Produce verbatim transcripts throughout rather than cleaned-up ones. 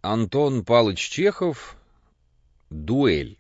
Антон Палыч Чехов. Дуэль.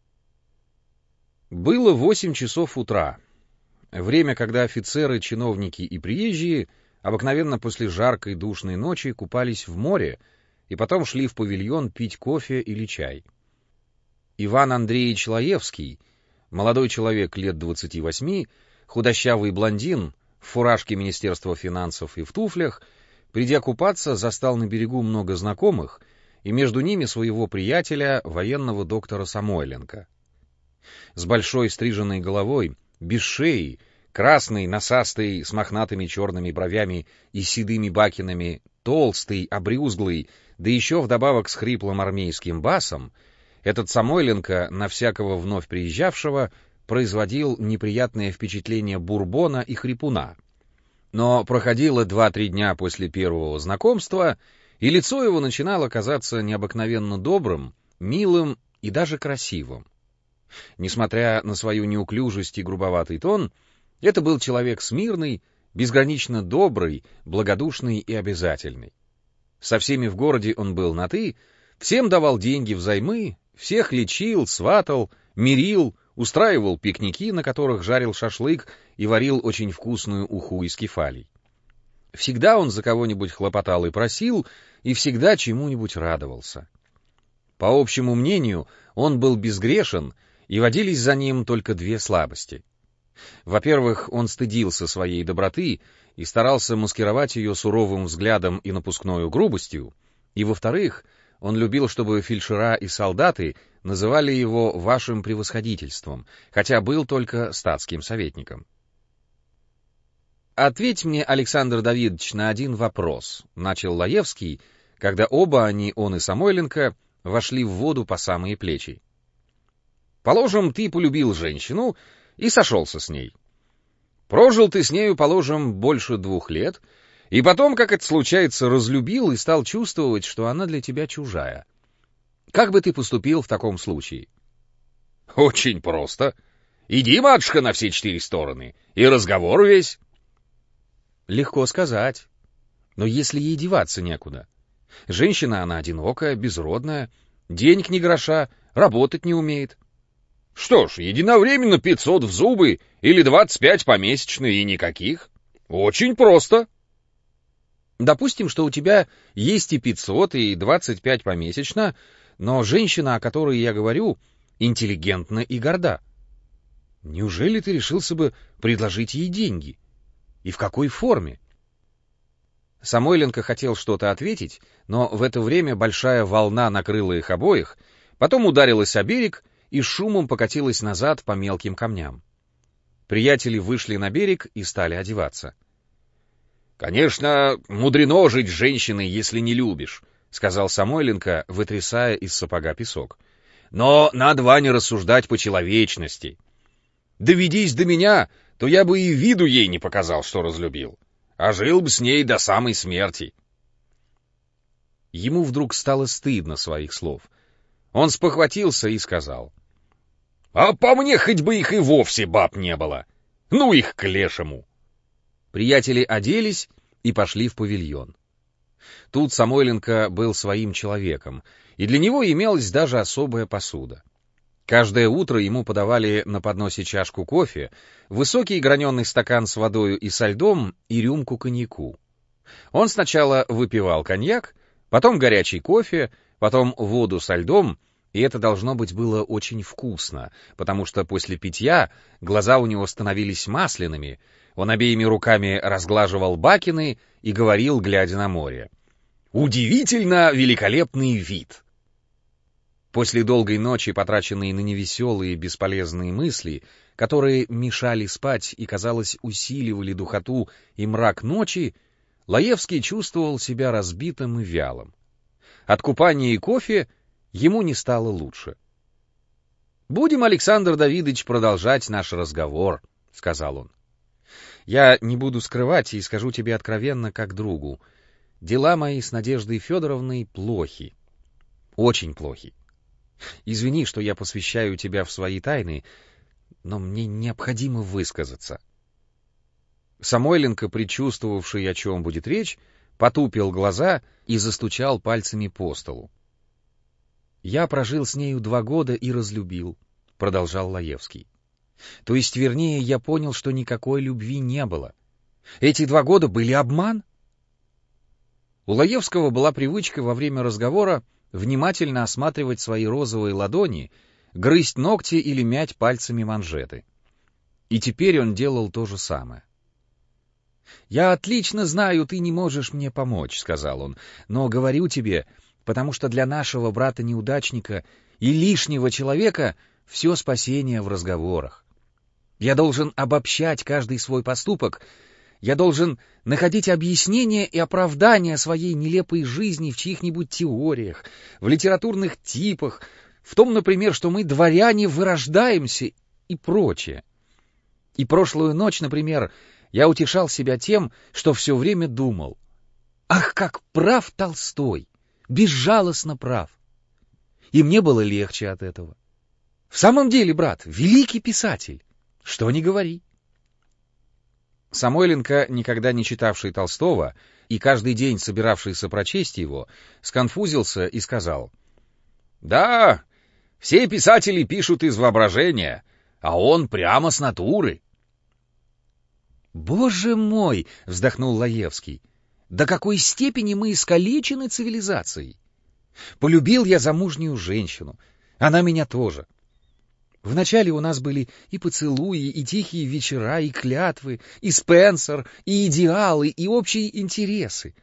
Было восемь часов утра. Время, когда офицеры, чиновники и приезжие обыкновенно после жаркой душной ночи купались в море и потом шли в павильон пить кофе или чай. Иван Андреевич Лаевский, молодой человек лет двадцати восьми, худощавый блондин, в фуражке Министерства финансов и в туфлях, придя купаться, застал на берегу много знакомых, и между ними своего приятеля, военного доктора Самойленко. С большой стриженной головой, без шеи, красный, носастый, с мохнатыми черными бровями и седыми бакинами, толстый, обрюзглый, да еще вдобавок с хриплым армейским басом, этот Самойленко на всякого вновь приезжавшего производил неприятное впечатление бурбона и хрипуна. Но проходило два-три дня после первого знакомства, и лицо его начинало казаться необыкновенно добрым, милым и даже красивым. Несмотря на свою неуклюжесть и грубоватый тон, это был человек смирный, безгранично добрый, благодушный и обязательный. Со всеми в городе он был на «ты», всем давал деньги взаймы, всех лечил, сватал, мирил, устраивал пикники, на которых жарил шашлык и варил очень вкусную уху из кефалий. Всегда он за кого-нибудь хлопотал и просил, и всегда чему-нибудь радовался. По общему мнению, он был безгрешен, и водились за ним только две слабости. Во-первых, он стыдился своей доброты и старался маскировать ее суровым взглядом и напускною грубостью, и, во-вторых, он любил, чтобы фельдшера и солдаты называли его вашим превосходительством, хотя был только статским советником. «Ответь мне, Александр Давидович, на один вопрос», — начал Лаевский, когда оба они, он и Самойленко, вошли в воду по самые плечи. «Положим, ты полюбил женщину и сошелся с ней. Прожил ты с нею, положим, больше двух лет, и потом, как это случается, разлюбил и стал чувствовать, что она для тебя чужая. Как бы ты поступил в таком случае?» «Очень просто. Иди, матушка, на все четыре стороны, и разговор весь». «Легко сказать. Но если ей деваться некуда? Женщина она одинокая, безродная, денег ни гроша, работать не умеет». «Что ж, единовременно пятьсот в зубы или двадцать пять помесячно и никаких. Очень просто». «Допустим, что у тебя есть и пятьсот, и двадцать пять помесячно, но женщина, о которой я говорю, интеллигентна и горда. Неужели ты решился бы предложить ей деньги? И в какой форме?» Самойленко хотел что-то ответить, но в это время большая волна накрыла их обоих, потом ударилась о берег и шумом покатилась назад по мелким камням. Приятели вышли на берег и стали одеваться. «Конечно, мудрено жить с женщиной, если не любишь», — сказал Самойленко, вытрясая из сапога песок. «Но надо, Ваня, рассуждать по человечности. Доведись до меня, то я бы и виду ей не показал, что разлюбил, а жил бы с ней до самой смерти». Ему вдруг стало стыдно своих слов. Он спохватился и сказал: «А по мне хоть бы их и вовсе баб не было. Ну их к лешему». Приятели оделись и пошли в павильон. Тут Самойленко был своим человеком, и для него имелась даже особая посуда. Каждое утро ему подавали на подносе чашку кофе, высокий граненый стакан с водою и со льдом и рюмку коньяку. Он сначала выпивал коньяк, потом горячий кофе, потом воду со льдом, и это, должно быть, было очень вкусно, потому что после питья глаза у него становились масляными, он обеими руками разглаживал бакины и говорил, глядя на море: «Удивительно великолепный вид!» После долгой ночи, потраченной на невеселые бесполезные мысли, которые мешали спать и, казалось, усиливали духоту и мрак ночи, Лаевский чувствовал себя разбитым и вялым. От купания и кофе ему не стало лучше. «Будем, Александр Давидович, продолжать наш разговор», — сказал он. «Я не буду скрывать и скажу тебе откровенно, как другу. Дела мои с Надеждой Федоровной плохи. Очень плохи. Извини, что я посвящаю тебя в свои тайны, но мне необходимо высказаться». Самойленко, предчувствовавший, о чем будет речь, потупил глаза и застучал пальцами по столу. «Я прожил с нею два года и разлюбил», — продолжал Лаевский. «То есть, вернее, я понял, что никакой любви не было. Эти два года были обман». У Лаевского была привычка во время разговора внимательно осматривать свои розовые ладони, грызть ногти или мять пальцами манжеты. И теперь он делал то же самое. «Я отлично знаю, ты не можешь мне помочь», — сказал он, — «но говорю тебе, потому что для нашего брата-неудачника и лишнего человека все спасение в разговорах. Я должен обобщать каждый свой поступок, я должен находить объяснение и оправдание своей нелепой жизни в чьих-нибудь теориях, в литературных типах, в том, например, что мы, дворяне, вырождаемся и прочее. И прошлую ночь, например, я утешал себя тем, что все время думал: ах, как прав Толстой, безжалостно прав. И мне было легче от этого. В самом деле, брат, великий писатель, что ни говори. Самойленко, никогда не читавший Толстого и каждый день собиравшийся прочесть его, сконфузился и сказал: «Да, все писатели пишут из воображения, а он прямо с натуры». «Боже мой!» — вздохнул Лаевский. «До какой степени мы искалечены цивилизацией! Полюбил я замужнюю женщину, она меня тоже. Вначале у нас были и поцелуи, и тихие вечера, и клятвы, и Спенсер, и идеалы, и общие интересы.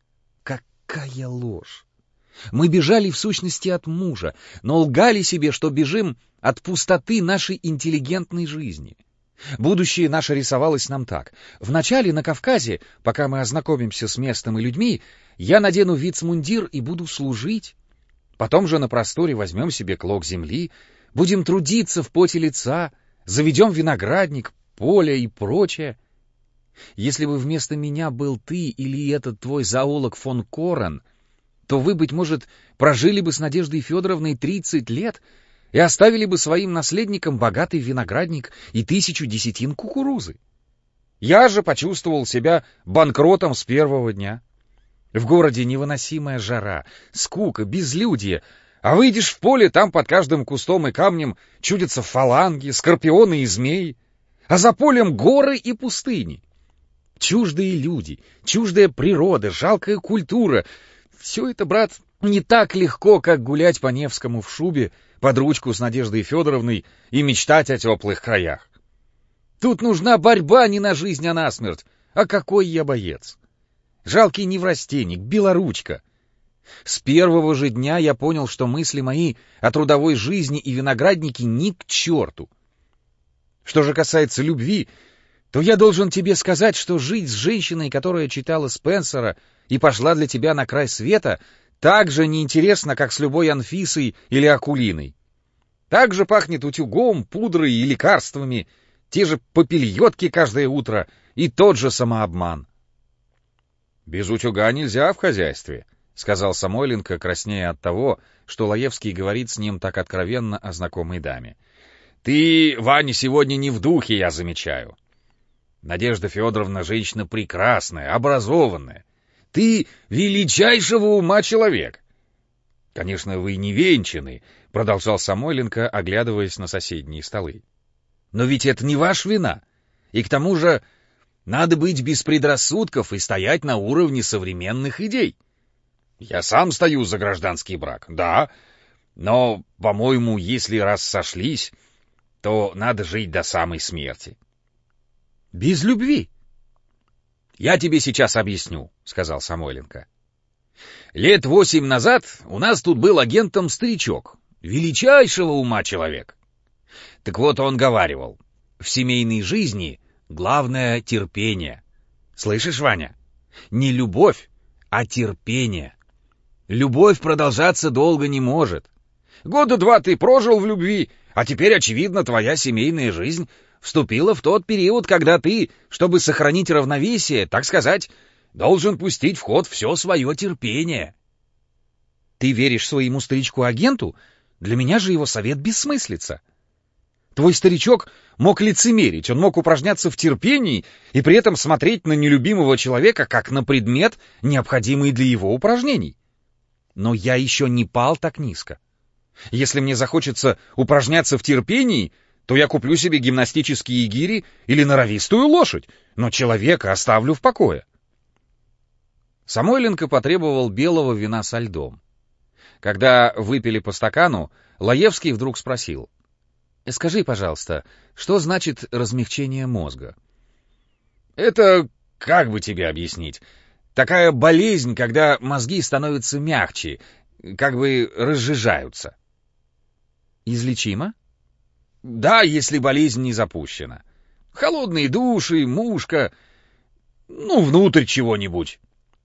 Какая ложь! Мы бежали в сущности от мужа, но лгали себе, что бежим от пустоты нашей интеллигентной жизни. Будущее наше рисовалось нам так. Вначале на Кавказе, пока мы ознакомимся с местом и людьми, я надену вицмундир и буду служить. Потом же на просторе возьмем себе клок земли, будем трудиться в поте лица, заведем виноградник, поле и прочее. Если бы вместо меня был ты или этот твой зоолог фон Корен, то вы, быть может, прожили бы с Надеждой Федоровной тридцать лет и оставили бы своим наследникам богатый виноградник и тысячу десятин кукурузы. Я же почувствовал себя банкротом с первого дня. В городе невыносимая жара, скука, безлюдье, а выйдешь в поле, там под каждым кустом и камнем чудятся фаланги, скорпионы и змеи, а за полем горы и пустыни. Чуждые люди, чуждая природа, жалкая культура — все это, брат, не так легко, как гулять по Невскому в шубе под ручку с Надеждой Федоровной и мечтать о теплых краях. Тут нужна борьба не на жизнь, а на смерть. А какой я боец! Жалкий неврастенник, белоручка. С первого же дня я понял, что мысли мои о трудовой жизни и винограднике ни к черту. Что же касается любви, то я должен тебе сказать, что жить с женщиной, которая читала Спенсера и пошла для тебя на край света, так же неинтересно, как с любой Анфисой или Акулиной. Так же пахнет утюгом, пудрой и лекарствами, те же попельотки каждое утро и тот же самообман. «Без утюга нельзя в хозяйстве», — сказал Самойленко, краснея от того, что Лаевский говорит с ним так откровенно о знакомой даме. «Ты, Ваня, сегодня не в духе, я замечаю. Надежда Федоровна женщина прекрасная, образованная. Ты величайшего ума человек. Конечно, вы не венчаны», — продолжал Самойленко, оглядываясь на соседние столы. «Но ведь это не ваша вина. И к тому же надо быть без предрассудков и стоять на уровне современных идей. Я сам стою за гражданский брак, да, но, по-моему, если раз сошлись, то надо жить до самой смерти». «Без любви?» «Я тебе сейчас объясню», — сказал Самойленко. «Лет восемь назад у нас тут был агентом старичок, величайшего ума человек. Так вот он говаривал: в семейной жизни главное терпение. Слышишь, Ваня? Не любовь, а терпение. Любовь продолжаться долго не может. Года два ты прожил в любви, а теперь, очевидно, твоя семейная жизнь вступила в тот период, когда ты, чтобы сохранить равновесие, так сказать, должен пустить в ход все свое терпение». «Ты веришь своему старичку-агенту? Для меня же его совет бессмыслица». Твой старичок мог лицемерить, он мог упражняться в терпении и при этом смотреть на нелюбимого человека как на предмет, необходимый для его упражнений. Но я еще не пал так низко. Если мне захочется упражняться в терпении, то я куплю себе гимнастические гири или норовистую лошадь, но человека оставлю в покое. Самойленко потребовал белого вина со льдом. Когда выпили по стакану, Лаевский вдруг спросил: «Скажи, пожалуйста, что значит размягчение мозга?» «Это, как бы тебе объяснить, такая болезнь, когда мозги становятся мягче, как бы разжижаются». «Излечимо?» «Да, если болезнь не запущена. Холодные души, мушка, ну, внутрь чего-нибудь».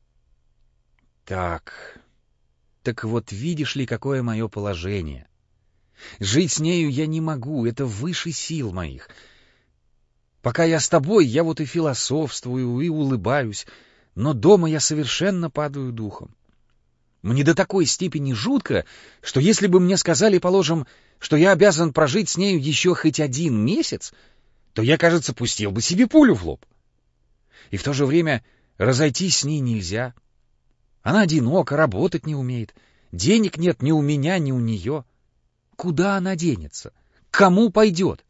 «Так, так вот видишь ли, какое мое положение. Жить с нею я не могу, это выше сил моих. Пока я с тобой, я вот и философствую, и улыбаюсь, но дома я совершенно падаю духом. Мне до такой степени жутко, что если бы мне сказали, положим, что я обязан прожить с нею еще хоть один месяц, то я, кажется, пустил бы себе пулю в лоб. И в то же время разойтись с ней нельзя. Она одинока, работать не умеет, денег нет ни у меня, ни у нее. Куда она денется? К кому пойдет?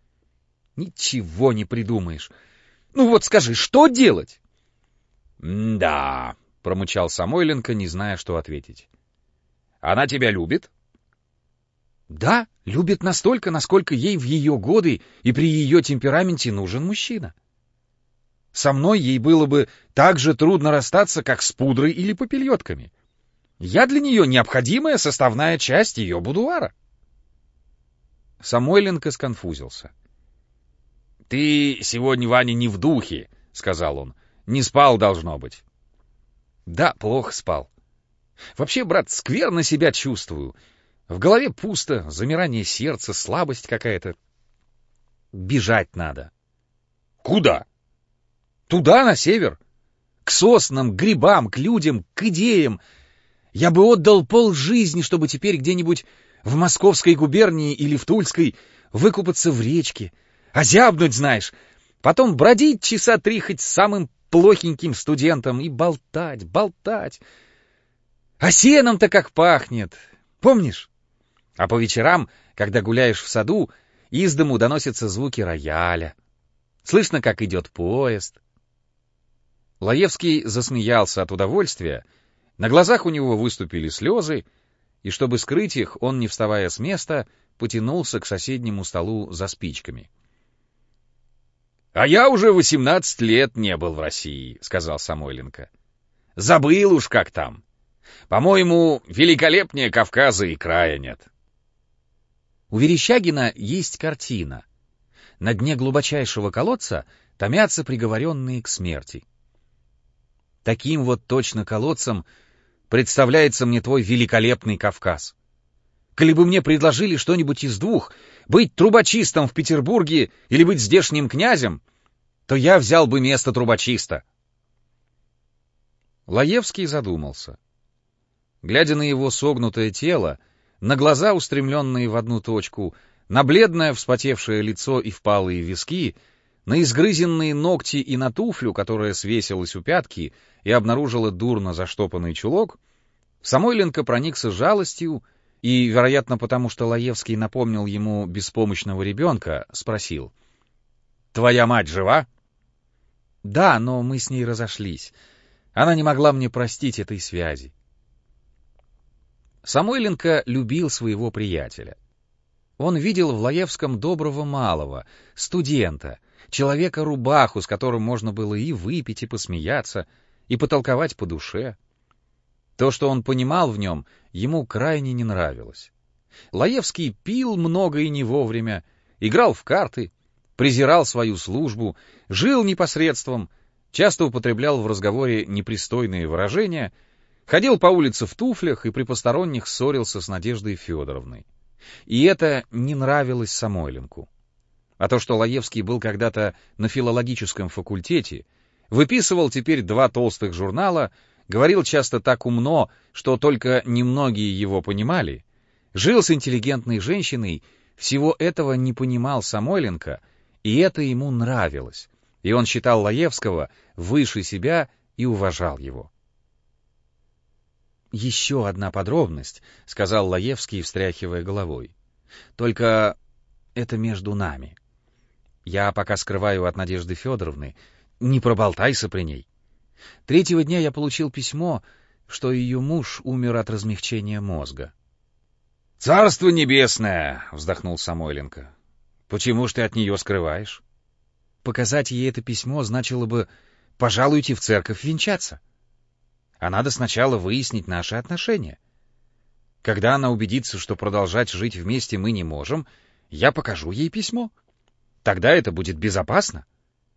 Ничего не придумаешь. Ну вот скажи, что делать?» «Да», — промычал Самойленко, не зная, что ответить. «Она тебя любит?» «Да, любит настолько, насколько ей в ее годы и при ее темпераменте нужен мужчина. Со мной ей было бы так же трудно расстаться, как с пудрой или попельотками. Я для нее необходимая составная часть ее будуара». Самойленко сконфузился. «Ты сегодня, Ваня, не в духе», — сказал он. «Не спал, должно быть». «Да, плохо спал. Вообще, брат, скверно себя чувствую. В голове пусто, замирание сердца, слабость какая-то. Бежать надо». «Куда?» «Туда, на север. К соснам, к грибам, к людям, к идеям. Я бы отдал полжизни, чтобы теперь где-нибудь в Московской губернии или в Тульской выкупаться в речке, озябнуть, знаешь, потом бродить часа три хоть с самым плохеньким студентом и болтать, болтать. А сеном-то как пахнет, помнишь? А по вечерам, когда гуляешь в саду, из дому доносятся звуки рояля. Слышно, как идет поезд». Лаевский засмеялся от удовольствия, на глазах у него выступили слезы, и чтобы скрыть их, он, не вставая с места, потянулся к соседнему столу за спичками. «А я уже восемнадцать лет не был в России», — сказал Самойленко. «Забыл уж, как там. По-моему, великолепнее Кавказа и края нет». У Верещагина есть картина. На дне глубочайшего колодца томятся приговоренные к смерти. Таким вот точно колодцем представляется мне твой великолепный Кавказ. Коли бы мне предложили что-нибудь из двух, быть трубочистом в Петербурге или быть здешним князем, то я взял бы место трубочиста. Лаевский задумался. Глядя на его согнутое тело, на глаза, устремленные в одну точку, на бледное вспотевшее лицо и впалые виски, на изгрызенные ногти и на туфлю, которая свесилась у пятки и обнаружила дурно заштопанный чулок, Самойленко проникся жалостью и, вероятно, потому что Лаевский напомнил ему беспомощного ребенка, спросил: «Твоя мать жива?» «Да, но мы с ней разошлись. Она не могла мне простить этой связи». Самойленко любил своего приятеля. Он видел в Лаевском доброго малого, студента, человека-рубаху, с которым можно было и выпить, и посмеяться, и потолковать по душе. То, что он понимал в нем, ему крайне не нравилось. Лаевский пил много и не вовремя, играл в карты, презирал свою службу, жил непосредством, часто употреблял в разговоре непристойные выражения, ходил по улице в туфлях и при посторонних ссорился с Надеждой Федоровной. И это не нравилось Самойленку. А то, что Лаевский был когда-то на филологическом факультете, выписывал теперь два толстых журнала, говорил часто так умно, что только немногие его понимали, жил с интеллигентной женщиной, Всего этого не понимал Самойленко, и это ему нравилось, и он считал Лаевского выше себя и уважал его. «Еще одна подробность», — сказал Лаевский, встряхивая головой. «Только это между нами. Я пока скрываю от Надежды Федоровны, не проболтайся при ней. Третьего дня я получил письмо, что ее муж умер от размягчения мозга». «Царство небесное!» — вздохнул Самойленко. «Почему ж ты от нее скрываешь?» «Показать ей это письмо значило бы пожалуйте в церковь венчаться. А надо сначала выяснить наши отношения. Когда она убедится, что продолжать жить вместе мы не можем, я покажу ей письмо. Тогда это будет безопасно».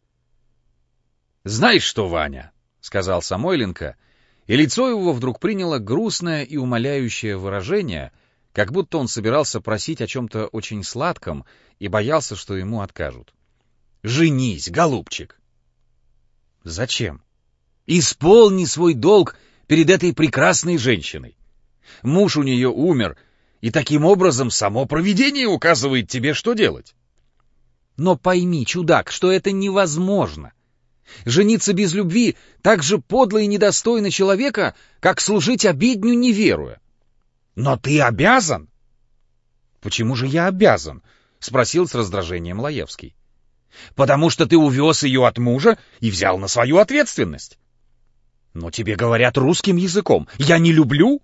«Знаешь что, Ваня?» — сказал Самойленко, и лицо его вдруг приняло грустное и умоляющее выражение, как будто он собирался просить о чем-то очень сладком и боялся, что ему откажут. «Женись, голубчик!» «Зачем?» «Исполни свой долг перед этой прекрасной женщиной. Муж у нее умер, и таким образом само провидение указывает тебе, что делать». «Но пойми, чудак, что это невозможно. Жениться без любви так же подло и недостойно человека, как служить обедню, не веруя». «Но ты обязан!» «Почему же я обязан?» — спросил с раздражением Лаевский. «Потому что ты увез ее от мужа и взял на свою ответственность. Но тебе говорят русским языком. Я не люблю?»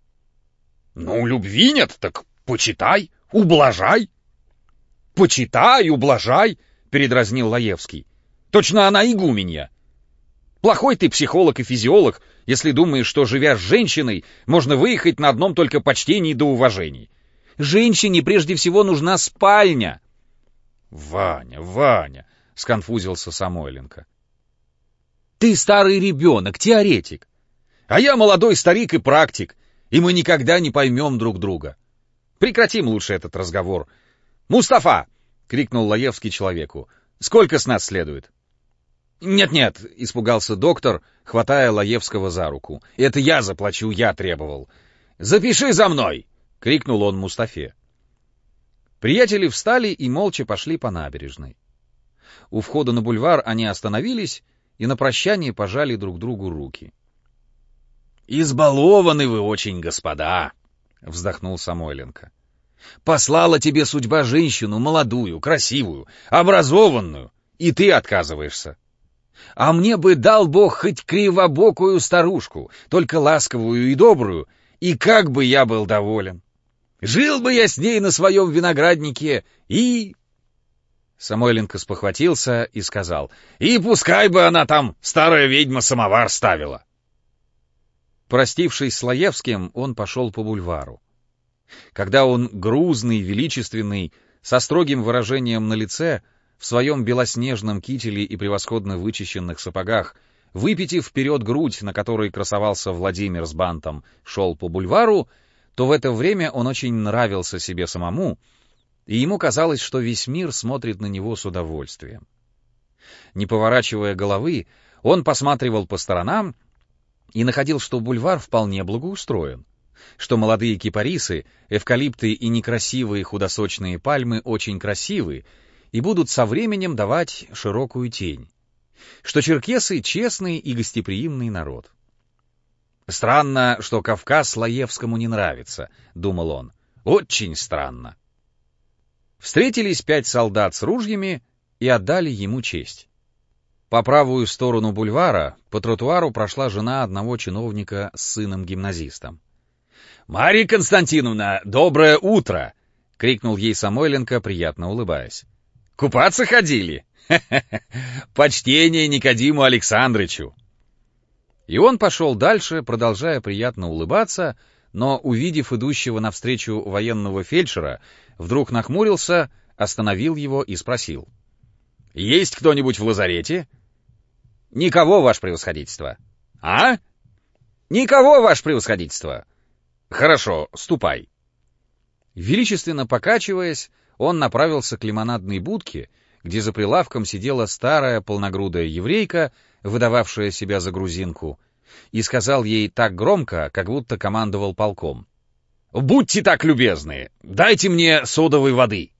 «Ну, любви нет, так почитай, ублажай». «Почитай, ублажай», — передразнил Лаевский. «Точно она игуменья. Плохой ты психолог и физиолог, если думаешь, что, живя с женщиной, можно выехать на одном только почтении да уважении. Женщине прежде всего нужна спальня». «Ваня, Ваня», — сконфузился Самойленко. «Ты старый ребенок, теоретик. А я молодой старик и практик, и мы никогда не поймем друг друга. Прекратим лучше этот разговор. Мустафа!» — крикнул Лаевский человеку. «Сколько с нас следует?» «Нет-нет», — испугался доктор, хватая Лаевского за руку. «Это я заплачу, я требовал». «Запиши за мной!» — крикнул он Мустафе. Приятели встали и молча пошли по набережной. У входа на бульвар они остановились и на прощание пожали друг другу руки. «Избалованы вы очень, господа!» — вздохнул Самойленко. «Послала тебе судьба женщину молодую, красивую, образованную, и ты отказываешься. А мне бы дал Бог хоть кривобокую старушку, только ласковую и добрую, и как бы я был доволен. Жил бы я с ней на своем винограднике и...» Самойленко спохватился и сказал: «И пускай бы она там, старая ведьма, самовар ставила». Простившись с Лаевским, он пошел по бульвару. Когда он, грузный, величественный, со строгим выражением на лице, в своем белоснежном кителе и превосходно вычищенных сапогах, выпитив вперед грудь, на которой красовался Владимир с бантом, шел по бульвару, то в это время он очень нравился себе самому, и ему казалось, что весь мир смотрит на него с удовольствием. Не поворачивая головы, он посматривал по сторонам и находил, что бульвар вполне благоустроен, что молодые кипарисы, эвкалипты и некрасивые худосочные пальмы очень красивы и будут со временем давать широкую тень, что черкесы — честный и гостеприимный народ. «Странно, что Кавказ Лаевскому не нравится», — думал он. «Очень странно». Встретились пять солдат с ружьями и отдали ему честь. По правую сторону бульвара по тротуару прошла жена одного чиновника с сыном-гимназистом. «Марья Константиновна, доброе утро!» — крикнул ей Самойленко, приятно улыбаясь. «Купаться ходили? Почтение Никодиму Александрычу!» И он пошел дальше, продолжая приятно улыбаться, но, увидев идущего навстречу военного фельдшера, вдруг нахмурился, остановил его и спросил: «Есть кто-нибудь в лазарете?» «Никого, ваше превосходительство». «А? Никого, ваше превосходительство». «Хорошо, ступай». Величественно покачиваясь, он направился к лимонадной будке, где за прилавком сидела старая полногрудая еврейка, выдававшая себя за грузинку, и сказал ей так громко, как будто командовал полком: «Будьте так любезны, дайте мне содовой воды».